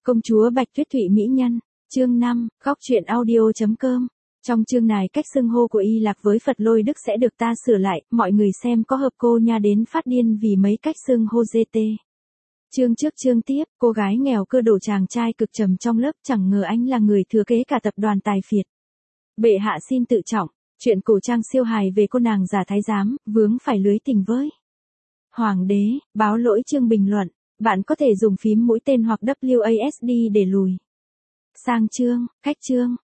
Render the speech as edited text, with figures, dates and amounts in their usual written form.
Công chúa Bạch Tuyết Thụy mỹ nhân, chương 5, góc truyện audio.com. Trong chương này cách xưng hô của Y Lạc với Phật Lôi Đức sẽ được ta sửa lại, mọi người xem có hợp cô nha đến phát điên vì mấy cách xưng hô GT. Chương trước chương tiếp, cô gái nghèo cơ đổ chàng trai cực trầm trong lớp, chẳng ngờ anh là người thừa kế cả tập đoàn tài phiệt. Bệ hạ xin tự trọng, chuyện cổ trang siêu hài về cô nàng giả thái giám, vướng phải lưới tình với Hoàng đế, báo lỗi chương bình luận, bạn có thể dùng phím mũi tên hoặc WASD để lùi sang chương, cách chương.